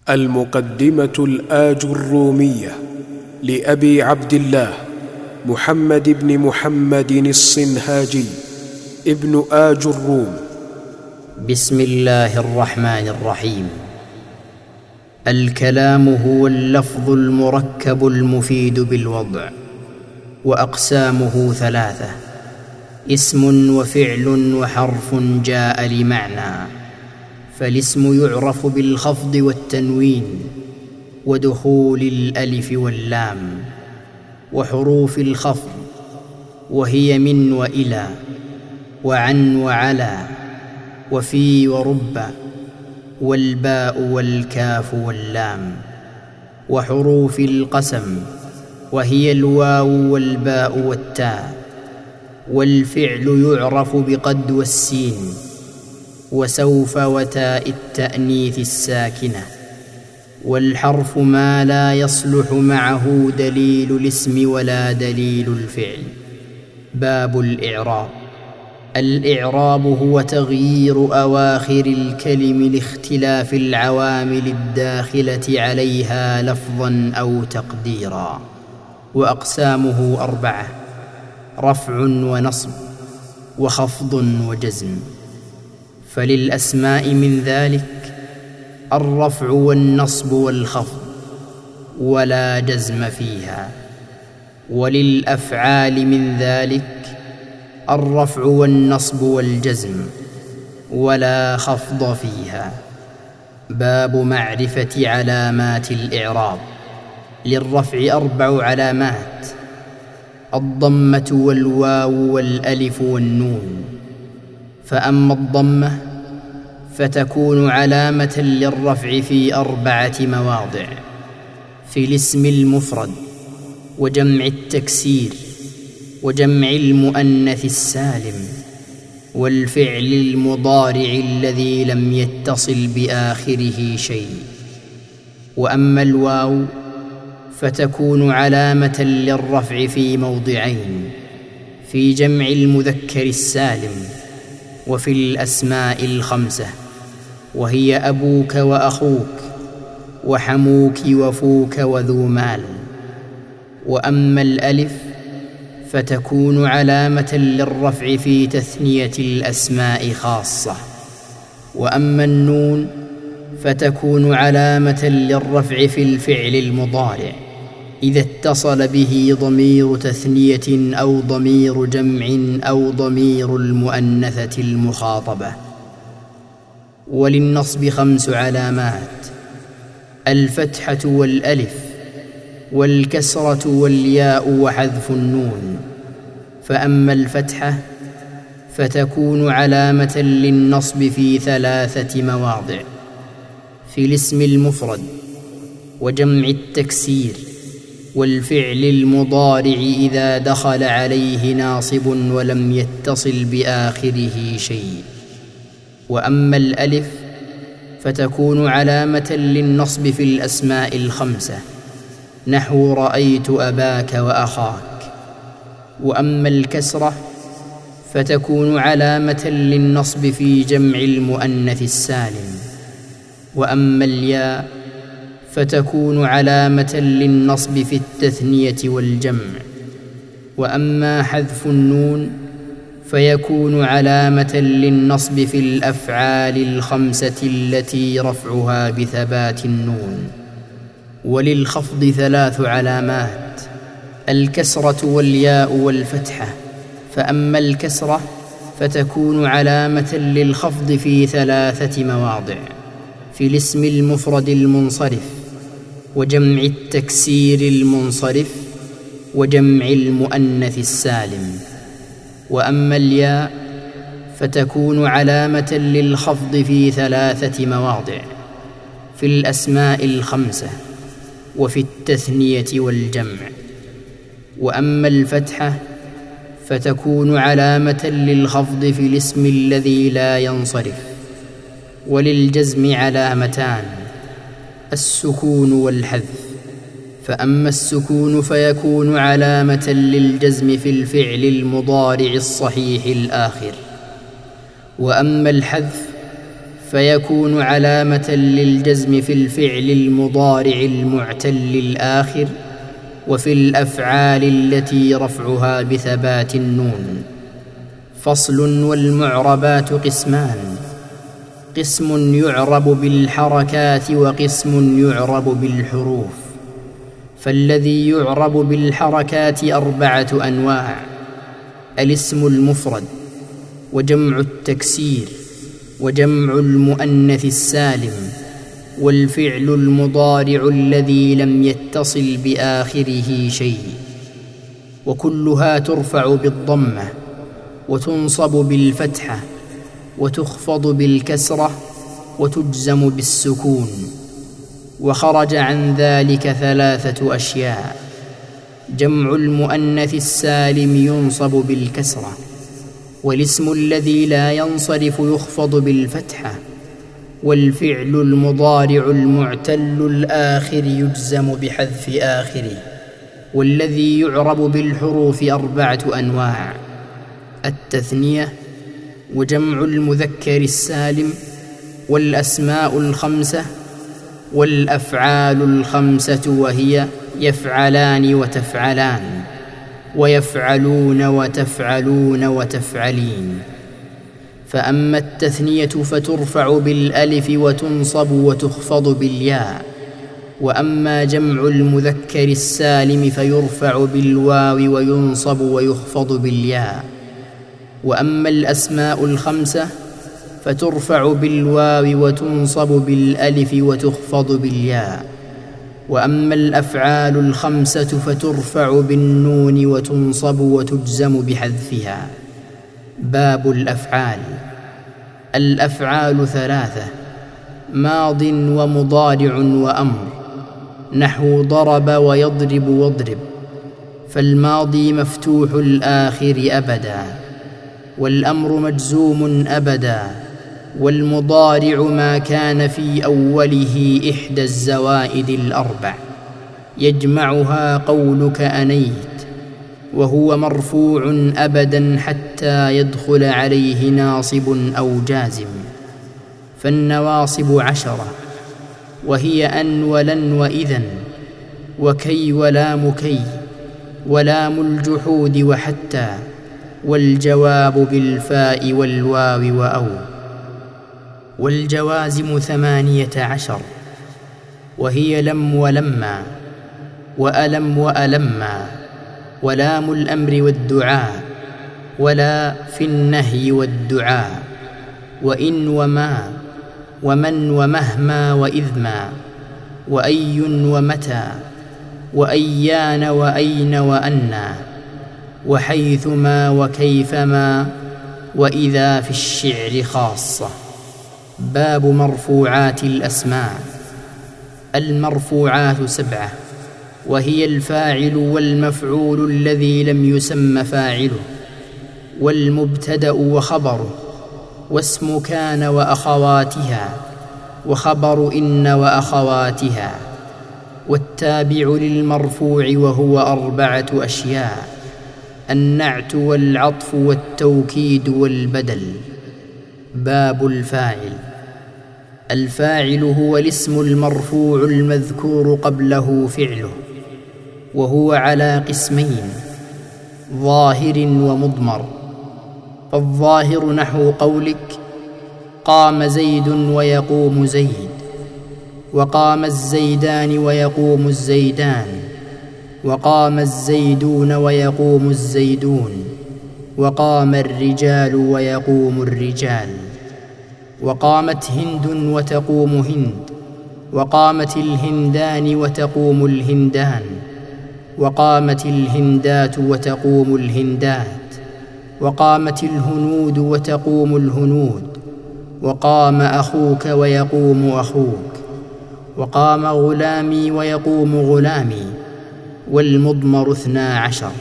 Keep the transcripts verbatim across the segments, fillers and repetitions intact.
المقدمة الآج الرومية لأبي عبد الله محمد بن محمد الصنهاجي ابن آج الروم. بسم الله الرحمن الرحيم. الكلام هو اللفظ المركب المفيد بالوضع، وأقسامه ثلاثة: اسم وفعل وحرف جاء لمعنى. فالاسم يعرف بالخفض والتنوين ودخول الألف واللام وحروف الخفض، وهي من وإلى وعن وعلى وفي ورب والباء والكاف واللام، وحروف القسم وهي الواو والباء والتاء. والفعل يعرف بقد والسين وسوف وتاء التأنيث الساكنة. والحرف ما لا يصلح معه دليل الاسم ولا دليل الفعل. باب الإعراب. الإعراب هو تغيير أواخر الكلم لاختلاف العوامل الداخلة عليها لفظاً أو تقديراً. وأقسامه أربعة: رفع ونصب وخفض وجزم. فللأسماء من ذلك الرفع والنصب والخفض ولا جزم فيها. وللأفعال من ذلك الرفع والنصب والجزم ولا خفض فيها. باب معرفة علامات الإعراب. للرفع أربع علامات: الضمة والواو والألف والنون. فأما الضمة فتكون علامة للرفع في أربعة مواضع: في الاسم المفرد وجمع التكسير وجمع المؤنث السالم والفعل المضارع الذي لم يتصل بآخره شيء. وأما الواو فتكون علامة للرفع في موضعين: في جمع المذكر السالم وفي الأسماء الخمسة، وهي أبوك وأخوك وحموك وفوك وذو مال. وأما الألف فتكون علامة للرفع في تثنية الأسماء خاصة. وأما النون فتكون علامة للرفع في الفعل المضارع إذا اتصل به ضمير تثنية أو ضمير جمع أو ضمير المؤنثة المخاطبة. وللنصب خمس علامات: الفتحة والألف والكسرة والياء وحذف النون. فأما الفتحة فتكون علامة للنصب في ثلاثة مواضع: في الاسم المفرد وجمع التكسير والفعل المضارع إذا دخل عليه ناصب ولم يتصل بآخره شيء. وأما الألف فتكون علامة للنصب في الأسماء الخمسة، نحو رأيت أباك وأخاك. وأما الكسرة فتكون علامة للنصب في جمع المؤنث السالم. وأما الياء فتكون علامة للنصب في التثنية والجمع. وأما حذف النون فيكون علامة للنصب في الأفعال الخمسة التي رفعها بثبات النون. وللخفض ثلاث علامات: الكسرة والياء والفتحة. فأما الكسرة فتكون علامة للخفض في ثلاثة مواضع: في الاسم المفرد المنصرف وجمع التكسير المنصرف وجمع المؤنث السالم. وأما الياء فتكون علامة للخفض في ثلاثة مواضع: في الأسماء الخمسة وفي التثنية والجمع. وأما الفتحة فتكون علامة للخفض في الاسم الذي لا ينصرف. وللجزم علامتان: السكون والحذف. فأما السكون فيكون علامة للجزم في الفعل المضارع الصحيح الآخر. وأما الحذف فيكون علامة للجزم في الفعل المضارع المعتل الآخر وفي الأفعال التي رفعها بثبات النون. فصل. والمعربات قسمان: قسم يعرب بالحركات وقسم يعرب بالحروف. فالذي يعرب بالحركات أربعة أنواع: الاسم المفرد، وجمع التكسير، وجمع المؤنث السالم، والفعل المضارع الذي لم يتصل بآخره شيء. وكلها ترفع بالضمة وتنصب بالفتحة وتخفض بالكسرة وتجزم بالسكون. وخرج عن ذلك ثلاثة أشياء: جمع المؤنث السالم ينصب بالكسرة، والاسم الذي لا ينصرف يخفض بالفتحة، والفعل المضارع المعتل الآخر يجزم بحذف آخره. والذي يعرب بالحروف أربعة أنواع: التثنية، وجمع المذكر السالم، والأسماء الخمسة، والأفعال الخمسة، وهي يفعلان وتفعلان، ويفعلون وتفعلون وتفعلين. فأما التثنية فترفع بالألف وتنصب وتخفض بالياء. وأما جمع المذكر السالم فيرفع بالواو وينصب ويخفض بالياء. وأما الأسماء الخمسة فترفع بالواو وتنصب بالألف وتخفض بالياء. وأما الأفعال الخمسة فترفع بالنون وتنصب وتجزم بحذفها. باب الأفعال. الأفعال ثلاثة: ماض ومضارع وأمر، نحو ضرب ويضرب واضرب. فالماضي مفتوح الآخر أبدا، والأمر مجزوم أبدا، والمضارع ما كان في أوله إحدى الزوائد الأربع يجمعها قولك أنيت، وهو مرفوع أبدا حتى يدخل عليه ناصب أو جازم. فالنواصب عشرة، وهي أن ولن وإذن وكي ولام كي ولام الجحود وحتى، والجواب بالفاء والواو وأو. والجوازم ثمانية عشر، وهي لم ولما وألم وألما، ولام الأمر والدعاء، ولا في النهي والدعاء، وإن وما، ومن ومهما وإذما، وأي ومتى، وأيان وأين وأنى، وحيثما وكيفما، وإذا في الشعر خاصة. باب مرفوعات الأسماء. المرفوعات سبعة، وهي الفاعل والمفعول الذي لم يسم فاعله، والمبتدأ وخبره، واسم كان وأخواتها، وخبر إن وأخواتها. والتابع للمرفوع وهو أربعة أشياء: النعت والعطف والتوكيد والبدل. باب الفاعل. الفاعل هو الاسم المرفوع المذكور قبله فعله، وهو على قسمين: ظاهر ومضمر. فالظاهر نحو قولك: قام زيد ويقوم زيد، وقام الزيدان ويقوم الزيدان، وقام الزيدون ويقوم الزيدون، وقام الرجال ويقوم الرجال، وقامت هند وتقوم هند، وقامت الهندان وتقوم الهندان، وقامت الهندات وتقوم الهندات، وقامت الهنود وتقوم الهنود، وقام أخوك ويقوم أخوك، وقام غلامي ويقوم غلامي. والمضمر اثنا عشر،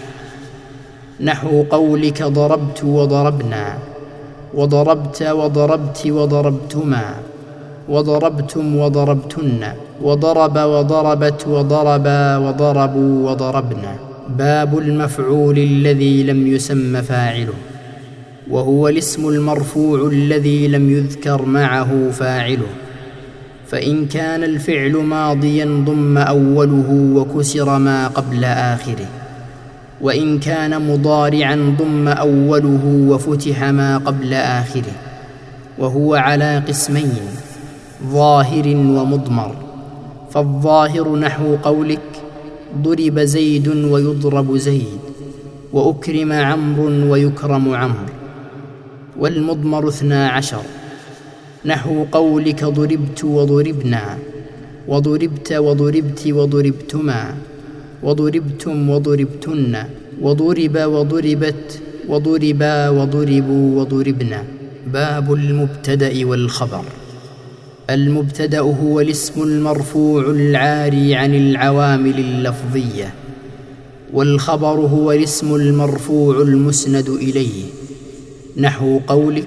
نحو قولك: ضربت وضربنا، وضربت وضربت وضربتما، وضربتم وضربتن، وضرب وضربت وضربا وضربوا وضربنا. باب المفعول الذي لم يسم فاعله. وهو الاسم المرفوع الذي لم يذكر معه فاعله. فإن كان الفعل ماضيا ضم أوله وكسر ما قبل آخره، وإن كان مضارعا ضم أوله وفتح ما قبل آخره، وهو على قسمين: ظاهر ومضمر. فالظاهر نحو قولك: ضرب زيد ويضرب زيد، وأكرم عمرو ويكرم عمرو. والمضمر اثنا عشر، نحو قولك: ضربت وضربنا، وضربت وضربت وضربتما، وضربتم وضربتن، وضرب وضربت، وضربا وضربوا وضربنا. باب المبتدأ والخبر. المبتدأ هو الاسم المرفوع العاري عن العوامل اللفظية، والخبر هو الاسم المرفوع المسند إليه، نحو قولك: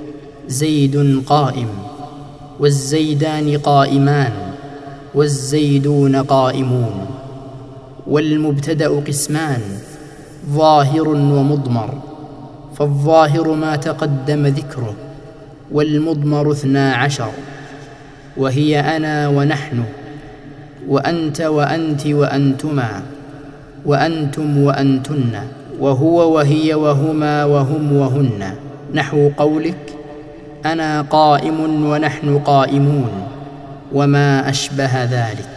زيد قائم، والزيدان قائمان، والزيدون قائمون. والمبتدأ قسمان: ظاهر ومضمر. فالظاهر ما تقدم ذكره، والمضمر اثنا عشر، وهي أنا ونحن، وأنت وأنت وأنتما، وأنتم وأنتن، وهو وهي وهما وهم وهن، نحو قولك: أنا قائم ونحن قائمون، وما أشبه ذلك.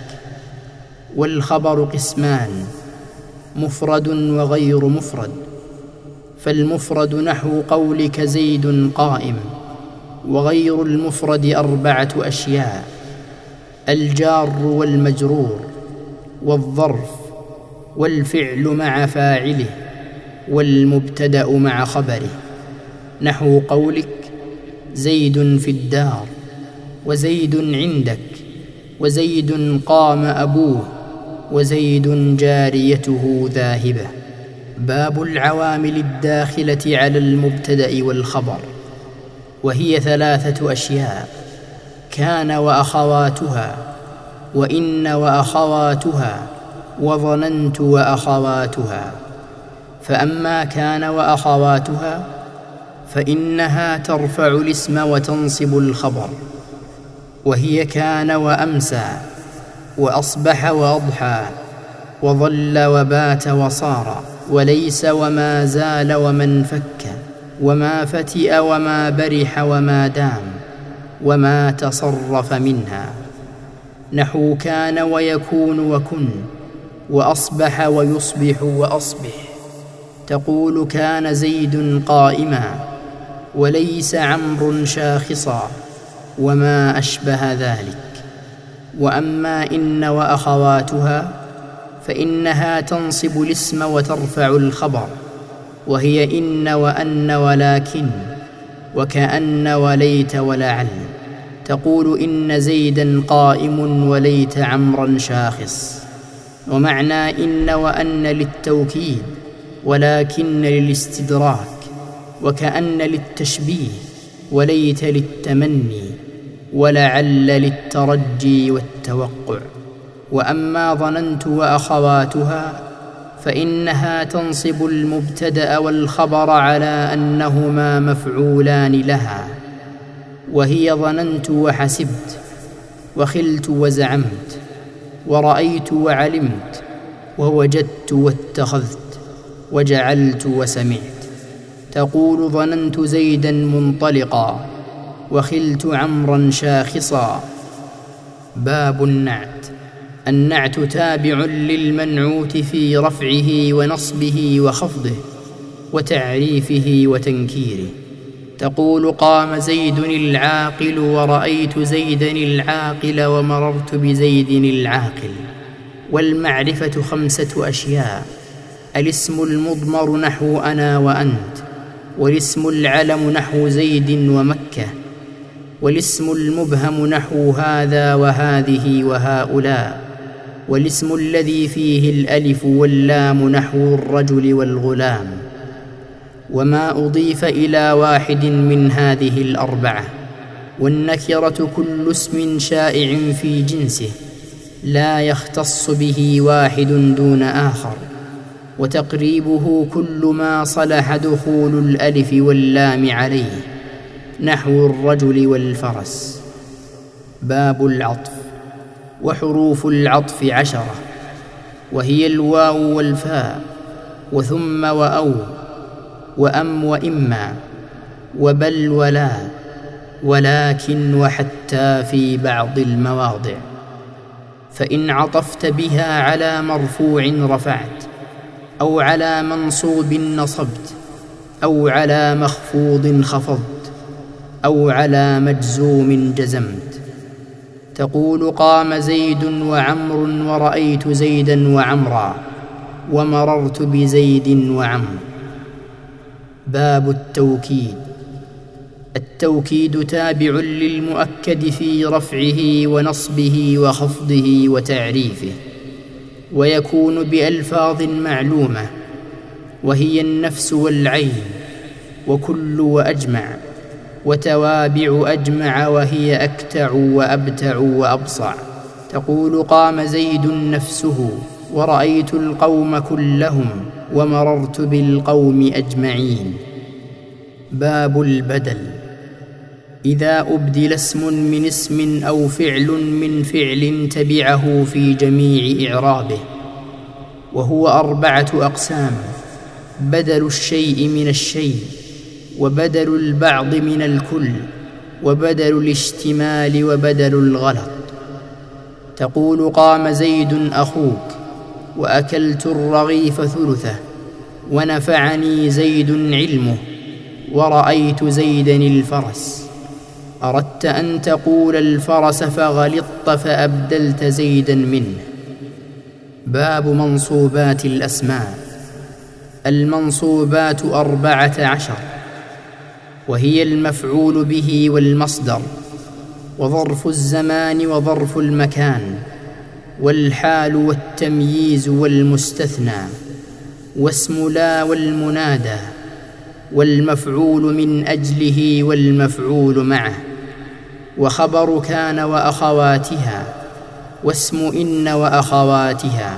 والخبر قسمان: مفرد وغير مفرد. فالمفرد نحو قولك: زيد قائم. وغير المفرد أربعة أشياء: الجار والمجرور، والظرف، والفعل مع فاعله، والمبتدأ مع خبره، نحو قولك: زيد في الدار، وزيد عندك، وزيد قام أبوه، وزيد جاريته ذاهبة. باب العوامل الداخلة على المبتدأ والخبر، وهي ثلاثة أشياء: كان وأخواتها، وإن وأخواتها، وظننت وأخواتها. فأما كان وأخواتها فإنها ترفع الاسم وتنصب الخبر، وهي كان وأمسى، وأصبح وأضحى، وظل وبات وصار، وليس وما زال ومن فك، وما فتئ وما برح وما دام، وما تصرف منها، نحو كان ويكون وكن، وأصبح ويصبح وأصبح. تقول: كان زيد قائما، وليس عمرو شاخصا، وما أشبه ذلك. وأما إن وأخواتها فإنها تنصب الاسم وترفع الخبر، وهي إن وأن ولكن، وكأن وليت ولعل. تقول: إن زيدا قائم، وليت عمرا شاخص. ومعنى إن وأن للتوكيد، ولكن للاستدراك، وكأن للتشبيه، وليت للتمني، ولعل للترجي والتوقع. وأما ظننت وأخواتها فإنها تنصب المبتدأ والخبر على أنهما مفعولان لها، وهي ظننت وحسبت، وخلت وزعمت، ورأيت وعلمت، ووجدت واتخذت، وجعلت وسمعت. تقول: ظننت زيدا منطلقا، وخلت عمرا شاخصا. باب النعت. النعت تابع للمنعوت في رفعه ونصبه وخفضه وتعريفه وتنكيره. تقول: قام زيد العاقل، ورأيت زيدا العاقل، ومررت بزيد العاقل. والمعرفة خمسة أشياء: الاسم المضمر نحو أنا وأنت، والاسم العلم نحو زيد ومكة، والاسم المبهم نحو هذا وهذه وهؤلاء، والاسم الذي فيه الألف واللام نحو الرجل والغلام. وما أضيف إلى واحد من هذه الأربعة. والنكرة كل اسم شائع في جنسه لا يختص به واحد دون آخر، وتقريبه كل ما صلح دخول الألف واللام عليه، نحو الرجل والفرس. باب العطف. وحروف العطف عشرة، وهي الواو والفاء، وثم وأو، وأم وإما، وبل ولا، ولكن وحتى في بعض المواضع. فإن عطفت بها على مرفوع رفعت، أو على منصوب نصبت، أو على مخفوض خفضت، أو على مجزوم جزمت. تقول قام زيد وعمر، ورأيت زيدا وعمرا، ومررت بزيد وعمر. باب التوكيد. التوكيد تابع للمؤكد في رفعه ونصبه وخفضه وتعريفه، ويكون بألفاظ معلومة، وهي النفس والعين، وكل وأجمع، وتوابع أجمع، وهي أكتع وأبتع وأبصع. تقول قام زيد نفسه، ورأيت القوم كلهم، ومررت بالقوم أجمعين. باب البدل. إذا أبدل اسم من اسم أو فعل من فعل تبعه في جميع إعرابه، وهو أربعة أقسام: بدل الشيء من الشيء، وبدل البعض من الكل، وبدل الاشتمال، وبدل الغلط. تقول قام زيد أخوك، وأكلت الرغيف ثلثه، ونفعني زيد علمه، ورأيت زيدا الفرس. أردت أن تقول الفرس فغلطت فأبدلت زيدا منه. باب منصوبات الأسماء. المنصوبات أربعة عشر، وهي المفعول به والمصدر، وظرف الزمان وظرف المكان، والحال والتمييز والمستثنى، واسم لا والمنادى، والمفعول من أجله والمفعول معه، وخبر كان وأخواتها، واسم إن وأخواتها.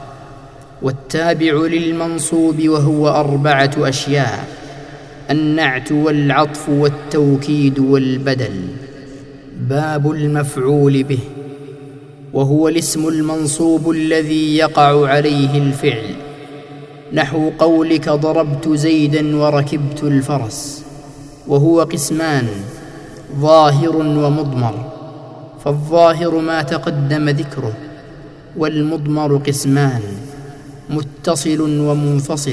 والتابع للمنصوب وهو أربعة أشياء: النعت والعطف والتوكيد والبدل. باب المفعول به، وهو الاسم المنصوب الذي يقع عليه الفعل، نحو قولك ضربت زيدا وركبت الفرس. وهو قسمان: ظاهر ومضمر، فالظاهر ما تقدم ذكره، والمضمر قسمان: متصل ومنفصل،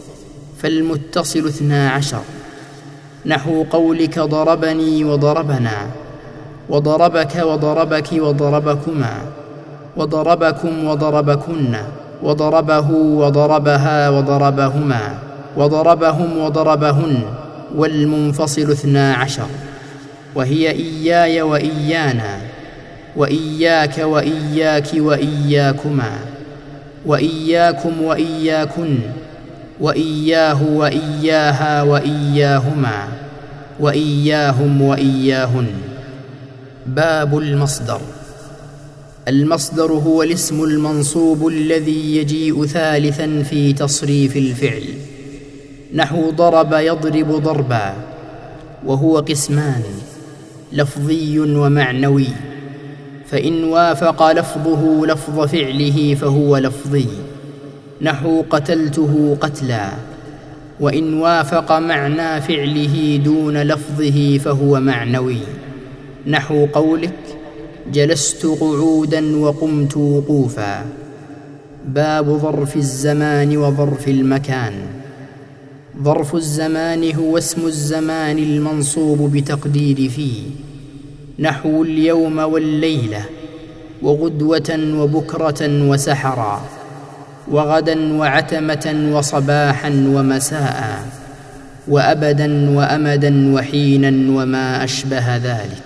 فالمتصل اثنا عشر، نحو قولك ضربني وضربنا، وضربك وضربك وضربكما، وضربكم وضربكن، وضربه وضربها وضربهما، وضربهم وضربهن. والمنفصل اثنا عشر، وهي إياي وإيانا، وإياك وإياك وإياكما، وإياكم وإياكن، وإياه وإياها وإياهما، وإياهم وإياهن. باب المصدر. المصدر هو الاسم المنصوب الذي يجيء ثالثا في تصريف الفعل، نحو ضرب يضرب ضربا. وهو قسمان: لفظي ومعنوي، فإن وافق لفظه لفظ فعله فهو لفظي، نحو قتلته قتلا. وإن وافق معنى فعله دون لفظه فهو معنوي، نحو قولك جلست قعودا وقمت وقوفا. باب ظرف الزمان وظرف المكان. ظرف الزمان هو اسم الزمان المنصوب بتقدير فيه، نحو اليوم والليلة، وغدوة وبكرة وسحرا، وغدا وعتمة وصباحا ومساء، وأبدا وأمدا وحينا وما أشبه ذلك.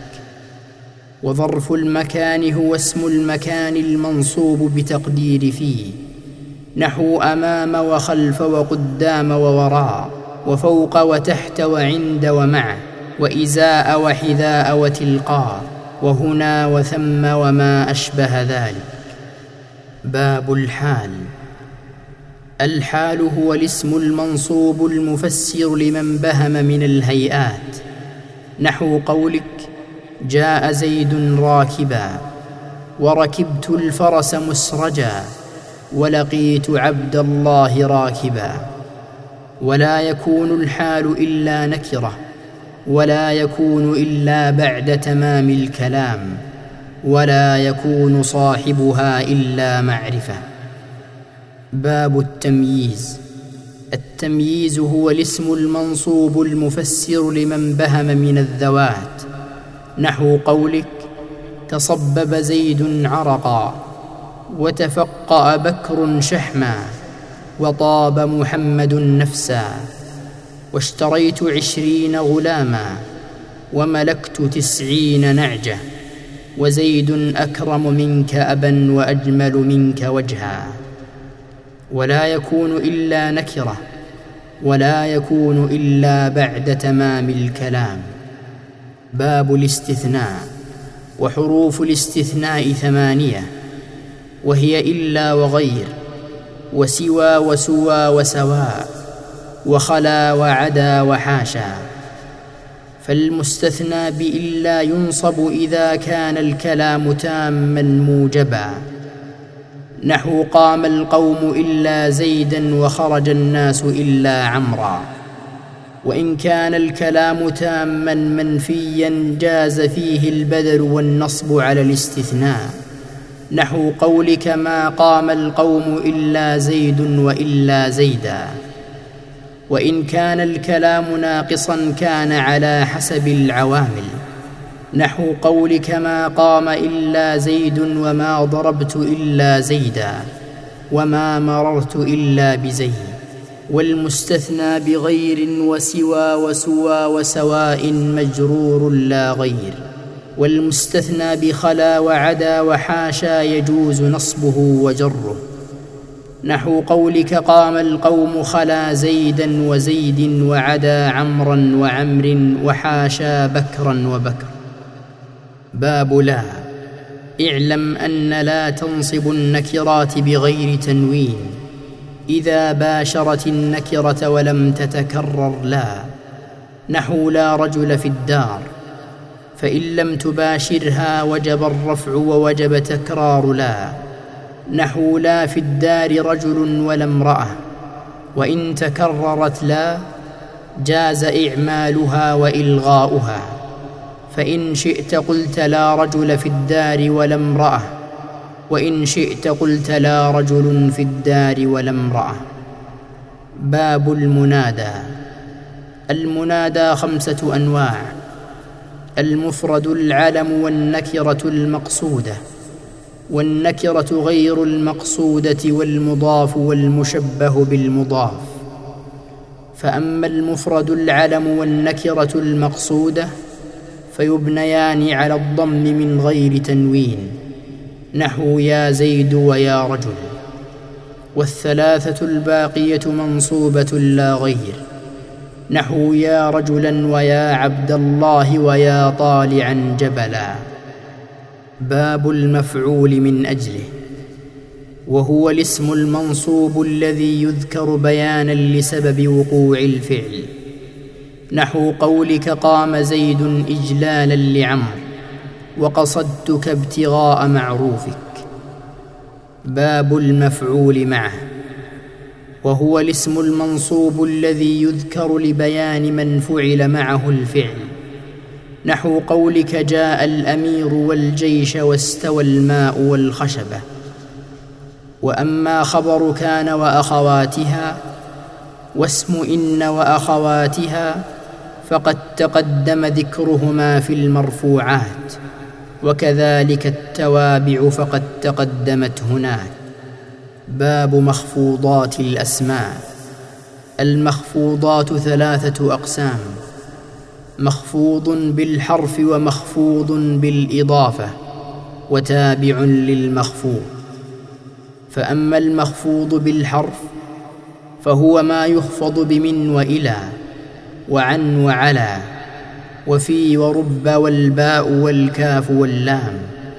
وظرف المكان هو اسم المكان المنصوب بتقدير فيه، نحو أمام وخلف وقدام ووراء، وفوق وتحت وعند ومع، وإزاء وحذاء وتلقاء، وهنا وثم وما أشبه ذلك. باب الحال. الحال هو الاسم المنصوب المفسر لمن بهم من الهيئات، نحو قولك: جاء زيد راكبا، وركبت الفرس مسرجا، ولقيت عبد الله راكبا. ولا يكون الحال إلا نكرة، ولا يكون إلا بعد تمام الكلام، ولا يكون صاحبها إلا معرفة. باب التمييز. التمييز هو الاسم المنصوب المفسر لمن بهم من الذوات، نحو قولك: تصبب زيد عرقا، وتفقأ بكر شحما، وطاب محمد نفسا، واشتريت عشرين غلاما، وملكت تسعين نعجة، وزيد أكرم منك أبا وأجمل منك وجها. ولا يكون إلا نكرة، ولا يكون إلا بعد تمام الكلام. باب الاستثناء. وحروف الاستثناء ثمانية، وهي إلا وغير، وسوى وسوى وسواء، وخلا وعدا وحاشا. فالمستثنى بإلا ينصب إذا كان الكلام تاما موجبا، نحو قام القوم إلا زيدا، وخرج الناس إلا عمرا. وإن كان الكلام تاما منفيا جاز فيه البدل والنصب على الاستثناء، نحو قولك: ما قام القوم إلا زيد وإلا زيدا. وإن كان الكلام ناقصا كان على حسب العوامل، نحو قولك: ما قام إلا زيد، وما ضربت إلا زيدا، وما مررت إلا بزيد. والمستثنى بغير وسوى وسوى وسواء مجرور لا غير. والمستثنى بخلا وعدا وحاشا يجوز نصبه وجره، نحو قولك: قام القوم خلا زيدا وزيد، وعدا عمرا وعمر، وحاشا بكرا وبكر. باب لا. اعلم أن لا تنصب النكرات بغير تنوين إذا باشرت النكرة ولم تتكرر لا، نحو لا رجل في الدار، فإن لم تباشرها وجب الرفع ووجب تكرار لا، نحو لا في الدار رجل ولا امرأة. وإن تكررت لا جاز إعمالها وإلغاؤها، فإن شئت قلت: لا رجل في الدار ولا امرأة، وإن شئت قلت: لا رجل في الدار ولا امرأة. باب المنادى. المنادى خمسة أنواع: المفرد العلم، والنكرة المقصودة، والنكرة غير المقصودة، والمضاف، والمشبه بالمضاف. فأما المفرد العلم والنكرة المقصودة فيبنيان على الضم من غير تنوين، نحو يا زيد ويا رجل. والثلاثة الباقية منصوبة لا غير، نحو يا رجلا ويا عبد الله ويا طالعا جبلا. باب المفعول من أجله. وهو الاسم المنصوب الذي يذكر بيانا لسبب وقوع الفعل، نحو قولك: قام زيد إجلالا لعمر، وقصدتك ابتغاء معروفك. باب المفعول معه. وهو الاسم المنصوب الذي يذكر لبيان من فعل معه الفعل، نحو قولك: جاء الأمير والجيش واستوى الماء والخشبة. وأما خبر كان وأخواتها واسم إن وأخواتها فقد تقدم ذكرهما في المرفوعات، وكذلك التوابع فقد تقدمت هناك. باب مخفوضات الأسماء. المخفوضات ثلاثة أقسام: مخفوض بالحرف، ومخفوض بالإضافة، وتابع للمخفوض. فأما المخفوض بالحرف فهو ما يخفض بمن وإلى وعن وعلى وفي ورب والباء والكاف واللام،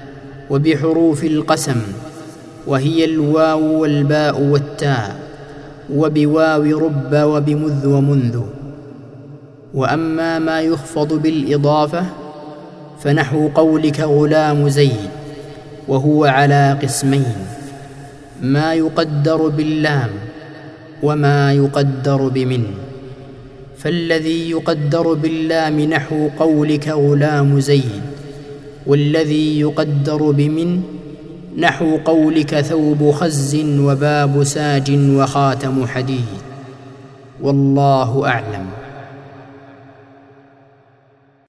وبحروف القسم وهي الواو والباء والتاء، وبواو رب وبمذ ومنذ. وأما ما يخفض بالإضافة فنحو قولك غلام زيد، وهو على قسمين: ما يقدر باللام وما يقدر بمن. فالذي يقدر باللام نحو قولك غلام زيد، والذي يقدر بمن نحو قولك ثوب خز وباب ساج وخاتم حديد. والله أعلم.